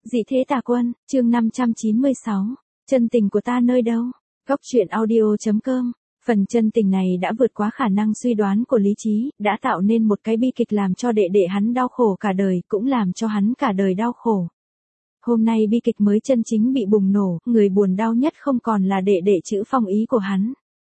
Dị thế tà quân, chương 596. Chân tình của ta nơi đâu? Góc truyện audio.com. Phần chân tình này đã vượt quá khả năng suy đoán của lý trí, đã tạo nên một cái bi kịch làm cho đệ đệ hắn đau khổ cả đời, cũng làm cho hắn cả đời đau khổ. Hôm nay bi kịch mới chân chính bị bùng nổ, người buồn đau nhất không còn là đệ đệ Chữ Phong Ý của hắn.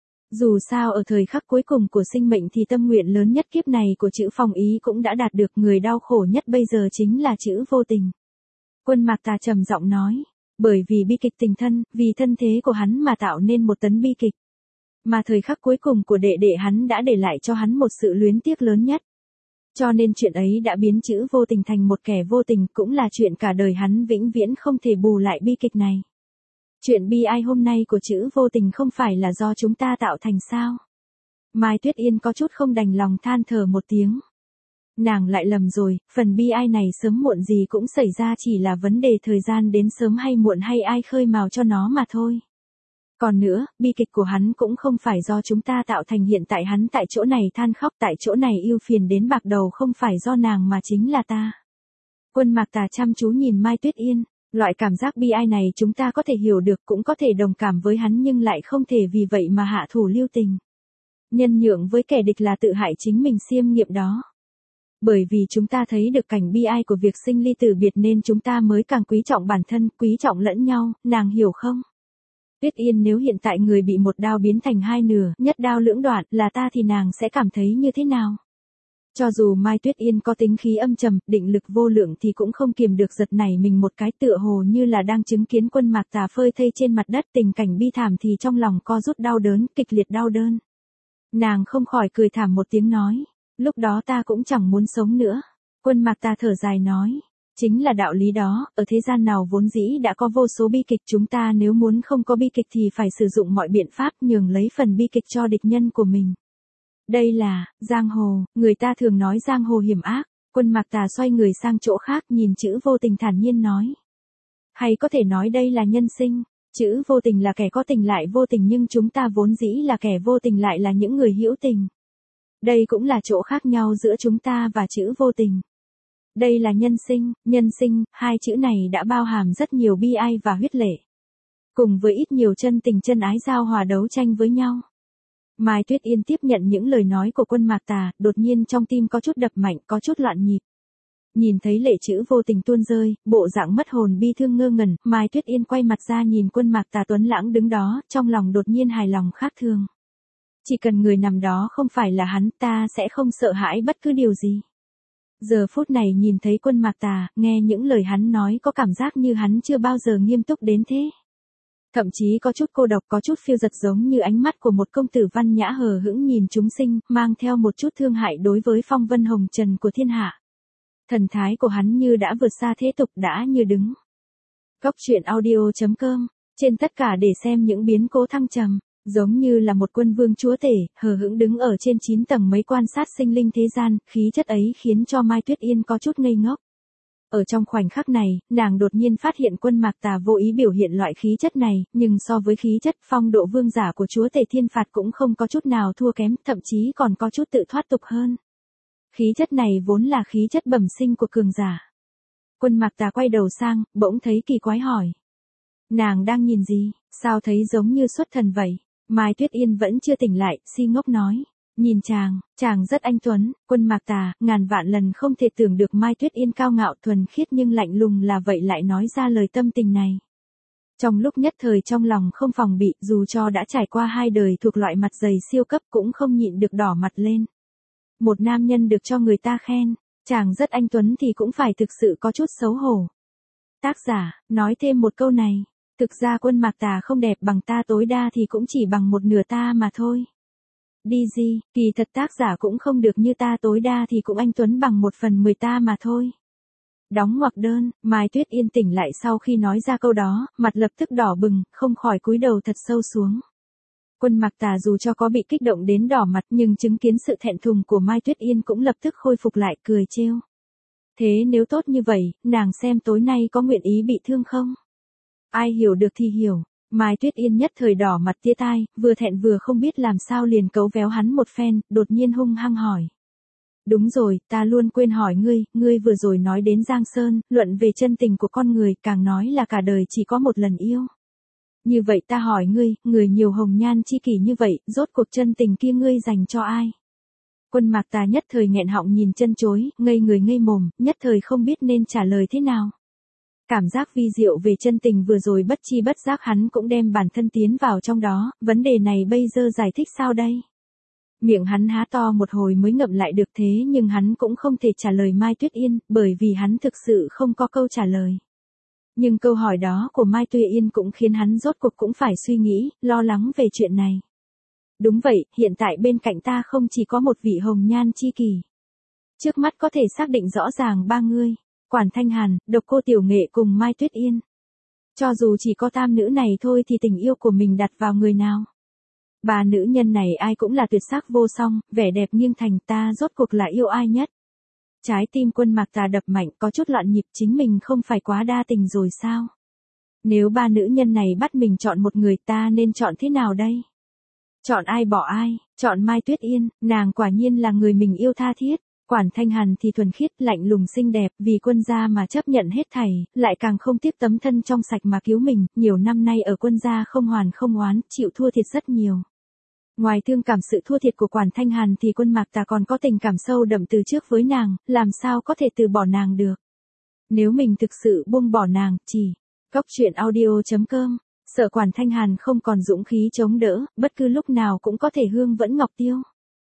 Dù sao ở thời khắc cuối cùng của sinh mệnh thì tâm nguyện lớn nhất kiếp này của Chữ Phong Ý cũng đã đạt được, người đau khổ nhất bây giờ chính là Chữ Vô Tình. Quân Mạc Tà trầm giọng nói, bởi vì bi kịch tình thân, vì thân thế của hắn mà tạo nên một tấn bi kịch. Mà thời khắc cuối cùng của đệ đệ hắn đã để lại cho hắn một sự luyến tiếc lớn nhất. Cho nên chuyện ấy đã biến Chữ Vô Tình thành một kẻ vô tình, cũng là chuyện cả đời hắn vĩnh viễn không thể bù lại bi kịch này. Chuyện bi ai hôm nay của Chữ Vô Tình không phải là do chúng ta tạo thành sao? Mai Tuyết Yên có chút không đành lòng than thở một tiếng. Nàng lại lầm rồi, phần bi ai này sớm muộn gì cũng xảy ra, chỉ là vấn đề thời gian đến sớm hay muộn hay ai khơi mào cho nó mà thôi. Còn nữa, bi kịch của hắn cũng không phải do chúng ta tạo thành, hiện tại hắn tại chỗ này than khóc, tại chỗ này ưu phiền đến bạc đầu không phải do nàng mà chính là ta. Quân Mạc Tà chăm chú nhìn Mai Tuyết Yên, loại cảm giác bi ai này chúng ta có thể hiểu được, cũng có thể đồng cảm với hắn, nhưng lại không thể vì vậy mà hạ thủ lưu tình. Nhân nhượng với kẻ địch là tự hại chính mình, xiêm nghiệm đó. Bởi vì chúng ta thấy được cảnh bi ai của việc sinh ly tử biệt nên chúng ta mới càng quý trọng bản thân, quý trọng lẫn nhau, nàng hiểu không? Tuyết Yên, nếu hiện tại người bị một đao biến thành hai nửa, nhất đao lưỡng đoạn, là ta thì nàng sẽ cảm thấy như thế nào? Cho dù Mai Tuyết Yên có tính khí âm trầm, định lực vô lượng thì cũng không kiềm được giật nảy mình một cái, tựa hồ như là đang chứng kiến Quân Mạc Tà phơi thây trên mặt đất, tình cảnh bi thảm thì trong lòng co rút đau đớn, kịch liệt đau đớn. Nàng không khỏi cười thảm một tiếng nói, lúc đó ta cũng chẳng muốn sống nữa. Quân Mạc Tà thở dài nói, chính là đạo lý đó, ở thế gian nào vốn dĩ đã có vô số bi kịch, chúng ta nếu muốn không có bi kịch thì phải sử dụng mọi biện pháp nhường lấy phần bi kịch cho địch nhân của mình. Đây là giang hồ, người ta thường nói giang hồ hiểm ác. Quân Mạc Tà xoay người sang chỗ khác, nhìn Chữ Vô Tình thản nhiên nói, hay có thể nói đây là nhân sinh. Chữ Vô Tình là kẻ có tình lại vô tình, nhưng chúng ta vốn dĩ là kẻ vô tình lại là những người hữu tình. Đây cũng là chỗ khác nhau giữa chúng ta và Chữ Vô Tình. Đây là nhân sinh, hai chữ này đã bao hàm rất nhiều bi ai và huyết lệ. Cùng với ít nhiều chân tình chân ái giao hòa đấu tranh với nhau. Mai Tuyết Yên tiếp nhận những lời nói của Quân Mạc Tà, đột nhiên trong tim có chút đập mạnh, có chút loạn nhịp. Nhìn thấy lệ Chữ Vô Tình tuôn rơi, bộ dạng mất hồn bi thương ngơ ngẩn, Mai Tuyết Yên quay mặt ra nhìn Quân Mạc Tà tuấn lãng đứng đó, trong lòng đột nhiên hài lòng khác thường. Chỉ cần người nằm đó không phải là hắn, ta sẽ không sợ hãi bất cứ điều gì. Giờ phút này nhìn thấy Quân Mạc Tà, nghe những lời hắn nói có cảm giác như hắn chưa bao giờ nghiêm túc đến thế. Thậm chí có chút cô độc, có chút phiêu dật, giống như ánh mắt của một công tử văn nhã hờ hững nhìn chúng sinh, mang theo một chút thương hại đối với phong vân hồng trần của thiên hạ. Thần thái của hắn như đã vượt xa thế tục, đã như đứng. Góc truyện audio.com, trên tất cả để xem những biến cố thăng trầm, giống như là một quân vương chúa tể, hờ hững đứng ở trên 9 tầng mấy quan sát sinh linh thế gian, khí chất ấy khiến cho Mai Tuyết Yên có chút ngây ngốc. Ở trong khoảnh khắc này, nàng đột nhiên phát hiện Quân Mạc Tà vô ý biểu hiện loại khí chất này, nhưng so với khí chất phong độ vương giả của chúa tể thiên phạt cũng không có chút nào thua kém, thậm chí còn có chút tự thoát tục hơn. Khí chất này vốn là khí chất bẩm sinh của cường giả. Quân Mạc Tà quay đầu sang, bỗng thấy kỳ quái hỏi. Nàng đang nhìn gì, sao thấy giống như xuất thần vậy? Mai Tuyết Yên vẫn chưa tỉnh lại, si ngốc nói. Nhìn chàng rất anh tuấn. Quân Mạc Tà, ngàn vạn lần không thể tưởng được Mai Tuyết Yên cao ngạo thuần khiết nhưng lạnh lùng là vậy lại nói ra lời tâm tình này. Trong lúc nhất thời trong lòng không phòng bị, dù cho đã trải qua 2 đời thuộc loại mặt dày siêu cấp cũng không nhịn được đỏ mặt lên. Một nam nhân được cho người ta khen, chàng rất anh tuấn thì cũng phải thực sự có chút xấu hổ. Tác giả, nói thêm một câu này, thực ra Quân Mạc Tà không đẹp bằng ta, tối đa thì cũng chỉ bằng một nửa ta mà thôi. Đi gì, kỳ thật tác giả cũng không được như ta, tối đa thì cũng anh tuấn bằng 1/10 ta mà thôi. Đóng ngoặc đơn. Mai Tuyết Yên tỉnh lại sau khi nói ra câu đó, mặt lập tức đỏ bừng, không khỏi cúi đầu thật sâu xuống. Quân Mạc Tà dù cho có bị kích động đến đỏ mặt nhưng chứng kiến sự thẹn thùng của Mai Tuyết Yên cũng lập tức khôi phục lại, cười trêu. Thế nếu tốt như vậy, nàng xem tối nay có nguyện ý bị thương không? Ai hiểu được thì hiểu. Mai Tuyết Yên nhất thời đỏ mặt tía tai, vừa thẹn vừa không biết làm sao liền cấu véo hắn một phen, đột nhiên hung hăng hỏi. Đúng rồi, ta luôn quên hỏi ngươi vừa rồi nói đến Giang Sơn, luận về chân tình của con người, càng nói là cả đời chỉ có một lần yêu. Như vậy ta hỏi ngươi, người nhiều hồng nhan chi kỷ như vậy, rốt cuộc chân tình kia ngươi dành cho ai? Quân Mạc Tà nhất thời nghẹn họng nhìn chân chối, ngây người ngây mồm, nhất thời không biết nên trả lời thế nào. Cảm giác vi diệu về chân tình vừa rồi bất chi bất giác hắn cũng đem bản thân tiến vào trong đó, vấn đề này bây giờ giải thích sao đây? Miệng hắn há to một hồi mới ngậm lại được, thế nhưng hắn cũng không thể trả lời Mai Tuyết Yên, bởi vì hắn thực sự không có câu trả lời. Nhưng câu hỏi đó của Mai Tuyết Yên cũng khiến hắn rốt cuộc cũng phải suy nghĩ, lo lắng về chuyện này. Đúng vậy, hiện tại bên cạnh ta không chỉ có một vị hồng nhan chi kỷ. Trước mắt có thể xác định rõ ràng ba người, Quản Thanh Hàn, Độc Cô Tiểu Nghệ cùng Mai Tuyết Yên. Cho dù chỉ có tam nữ này thôi thì tình yêu của mình đặt vào người nào? Ba nữ nhân này ai cũng là tuyệt sắc vô song, vẻ đẹp nghiêng thành, ta rốt cuộc là yêu ai nhất? Trái tim Quân Mạc Tà đập mạnh, có chút loạn nhịp, chính mình không phải quá đa tình rồi sao? Nếu ba nữ nhân này bắt mình chọn một người, ta nên chọn thế nào đây? Chọn ai bỏ ai? Chọn Mai Tuyết Yên, nàng quả nhiên là người mình yêu tha thiết. Quản Thanh Hàn thì thuần khiết, lạnh lùng xinh đẹp, vì quân gia mà chấp nhận hết thảy, lại càng không tiếc tấm thân trong sạch mà cứu mình, nhiều năm nay ở quân gia không hoàn không oán, chịu thua thiệt rất nhiều. Ngoài thương cảm sự thua thiệt của Quản Thanh Hàn thì Quân Mạc Tà còn có tình cảm sâu đậm từ trước với nàng, làm sao có thể từ bỏ nàng được. Nếu mình thực sự buông bỏ nàng, chỉ goctruyện.audio.com, sợ Quản Thanh Hàn không còn dũng khí chống đỡ, bất cứ lúc nào cũng có thể hương vẫn ngọc tiêu.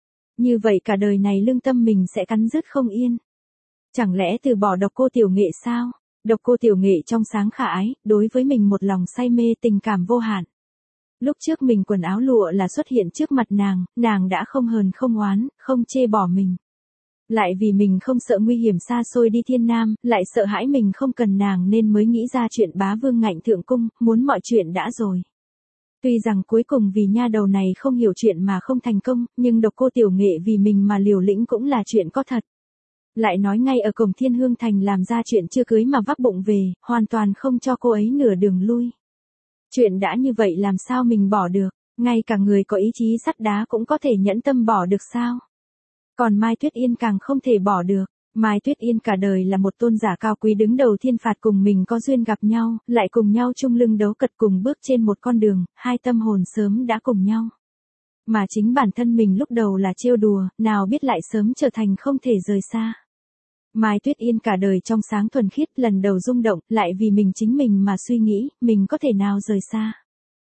Như vậy cả đời này lương tâm mình sẽ cắn rứt không yên. Chẳng lẽ từ bỏ Độc Cô Tiểu Nghệ sao? Độc Cô Tiểu Nghệ trong sáng khả ái, đối với mình một lòng say mê, tình cảm vô hạn. Lúc trước mình quần áo lụa là xuất hiện trước mặt nàng đã không hờn không oán, không chê bỏ mình. Lại vì mình không sợ nguy hiểm xa xôi đi thiên nam, lại sợ hãi mình không cần nàng nên mới nghĩ ra chuyện bá vương ngạnh thượng cung, muốn mọi chuyện đã rồi. Tuy rằng cuối cùng vì nha đầu này không hiểu chuyện mà không thành công, nhưng Độc Cô Tiểu Nghệ vì mình mà liều lĩnh cũng là chuyện có thật. Lại nói ngay ở cổng Thiên Hương Thành làm ra chuyện chưa cưới mà vác bụng về, hoàn toàn không cho cô ấy nửa đường lui. Chuyện đã như vậy làm sao mình bỏ được, ngay cả người có ý chí sắt đá cũng có thể nhẫn tâm bỏ được sao? Còn Mai Tuyết Yên càng không thể bỏ được. Mai Tuyết Yên cả đời là một tôn giả cao quý đứng đầu thiên phạt, cùng mình có duyên gặp nhau, lại cùng nhau chung lưng đấu cật, cùng bước trên một con đường, hai tâm hồn sớm đã cùng nhau. Mà chính bản thân mình lúc đầu là trêu đùa, nào biết lại sớm trở thành không thể rời xa. Mai Tuyết Yên cả đời trong sáng thuần khiết, lần đầu rung động, lại vì mình chính mình mà suy nghĩ, mình có thể nào rời xa.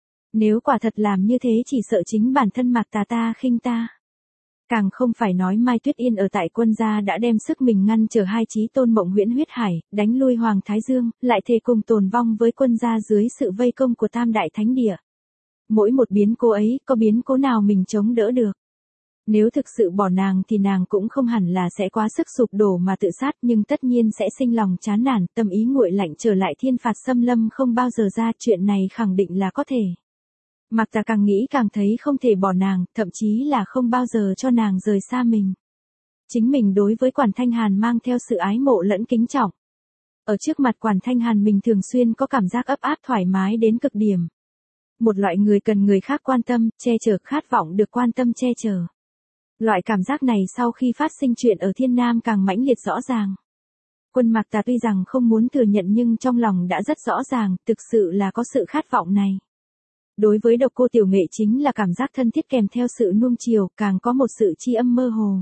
Nếu quả thật làm như thế chỉ sợ chính bản thân Mạc Tà ta khinh ta. Càng không phải nói Mai Tuyết Yên ở tại quân gia đã đem sức mình ngăn trở hai chí tôn Mộng Huyễn Huyết Hải, đánh lui Hoàng Thái Dương, lại thề cùng tồn vong với quân gia dưới sự vây công của Tam Đại Thánh Địa. Mỗi một biến cố ấy, có biến cố nào mình chống đỡ được. Nếu thực sự bỏ nàng thì nàng cũng không hẳn là sẽ quá sức sụp đổ mà tự sát, nhưng tất nhiên sẽ sinh lòng chán nản, tâm ý nguội lạnh, trở lại thiên phạt xâm lâm không bao giờ ra, chuyện này khẳng định là có thể. Mạc Tà càng nghĩ càng thấy không thể bỏ nàng, thậm chí là không bao giờ cho nàng rời xa mình. Chính mình đối với Quản Thanh Hàn mang theo sự ái mộ lẫn kính trọng. Ở trước mặt Quản Thanh Hàn mình thường xuyên có cảm giác ấp áp thoải mái đến cực điểm. Một loại người cần người khác quan tâm, che chở, khát vọng được quan tâm che chở. Loại cảm giác này sau khi phát sinh chuyện ở Thiên Nam càng mãnh liệt rõ ràng. Quân Mạc Tà tuy rằng không muốn thừa nhận nhưng trong lòng đã rất rõ ràng, thực sự là có sự khát vọng này. Đối với Độc Cô Tiểu Nghệ chính là cảm giác thân thiết kèm theo sự nuông chiều, càng có một sự tri âm mơ hồ.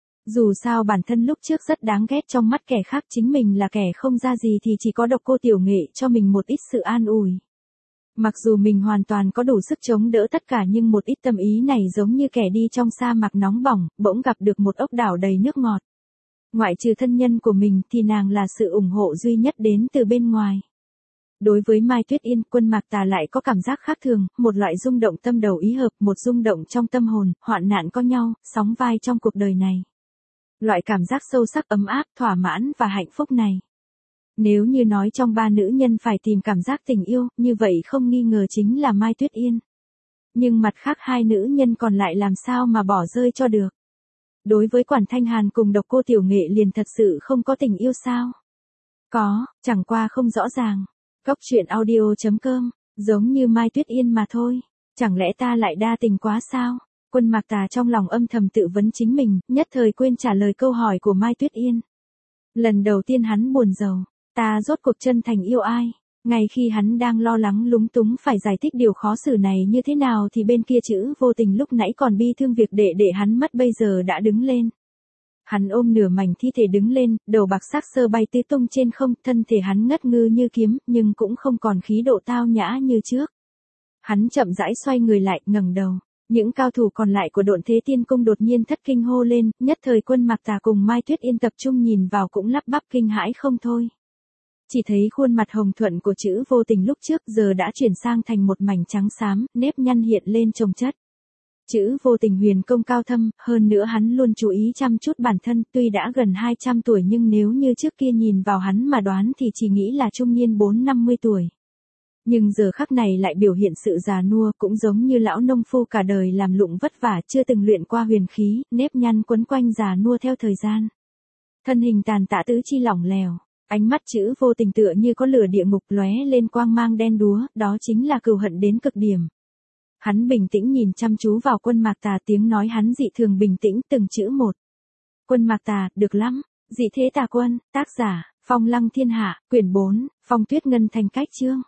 Dù sao bản thân lúc trước rất đáng ghét trong mắt kẻ khác, chính mình là kẻ không ra gì thì chỉ có Độc Cô Tiểu Nghệ cho mình một ít sự an ủi. Mặc dù mình hoàn toàn có đủ sức chống đỡ tất cả nhưng một ít tâm ý này giống như kẻ đi trong sa mạc nóng bỏng, bỗng gặp được một ốc đảo đầy nước ngọt. Ngoại trừ thân nhân của mình thì nàng là sự ủng hộ duy nhất đến từ bên ngoài. Đối với Mai Tuyết Yên, Quân Mạc Tà lại có cảm giác khác thường, một loại rung động tâm đầu ý hợp, một rung động trong tâm hồn, hoạn nạn có nhau, sóng vai trong cuộc đời này. Loại cảm giác sâu sắc ấm áp, thỏa mãn và hạnh phúc này. Nếu như nói trong ba nữ nhân phải tìm cảm giác tình yêu, như vậy không nghi ngờ chính là Mai Tuyết Yên. Nhưng mặt khác hai nữ nhân còn lại làm sao mà bỏ rơi cho được. Đối với Quản Thanh Hàn cùng Độc Cô Tiểu Nghệ liền thật sự không có tình yêu sao? Có, chẳng qua không rõ ràng. Goctruyện.audio.com, giống như Mai Tuyết Yên mà thôi. Chẳng lẽ ta lại đa tình quá sao? Quân Mạc Tà trong lòng âm thầm tự vấn chính mình, nhất thời quên trả lời câu hỏi của Mai Tuyết Yên. Lần đầu tiên hắn buồn rầu, ta rốt cuộc chân thành yêu ai? Ngay khi hắn đang lo lắng lúng túng phải giải thích điều khó xử này như thế nào thì bên kia Chữ Vô Tình lúc nãy còn bi thương việc đệ đệ hắn mất bây giờ đã đứng lên. Hắn ôm nửa mảnh thi thể đứng lên, đầu bạc sắc sơ bay tứ tung trên không, thân thể hắn ngất ngư như kiếm, nhưng cũng không còn khí độ tao nhã như trước. Hắn chậm rãi xoay người lại, ngẩng đầu. Những cao thủ còn lại của Độn Thế Tiên Cung đột nhiên thất kinh hô lên, nhất thời Quân Mạc Tà cùng Mai Tuyết Yên tập trung nhìn vào cũng lắp bắp kinh hãi không thôi. Chỉ thấy khuôn mặt hồng thuận của Chữ Vô Tình lúc trước giờ đã chuyển sang thành một mảnh trắng xám, nếp nhăn hiện lên chồng chất. Chữ Vô Tình huyền công cao thâm, hơn nữa hắn luôn chú ý chăm chút bản thân, tuy đã gần 200 tuổi nhưng nếu như trước kia nhìn vào hắn mà đoán thì chỉ nghĩ là trung niên 4-50 tuổi. Nhưng giờ khắc này lại biểu hiện sự già nua, cũng giống như lão nông phu cả đời làm lụng vất vả chưa từng luyện qua huyền khí, nếp nhăn quấn quanh già nua theo thời gian. Thân hình tàn tạ tứ chi lỏng lẻo, ánh mắt Chữ Vô Tình tựa như có lửa địa ngục lóe lên quang mang đen đúa, đó chính là cừu hận đến cực điểm. Hắn bình tĩnh nhìn chăm chú vào Quân Mạc Tà, tiếng nói hắn dị thường bình tĩnh từng chữ một. Quân Mạc Tà, được lắm, Dị Thế Tà Quân, tác giả, Phong Lăng Thiên Hạ, quyển 4, Phong Tuyết Ngân Thành cách chương.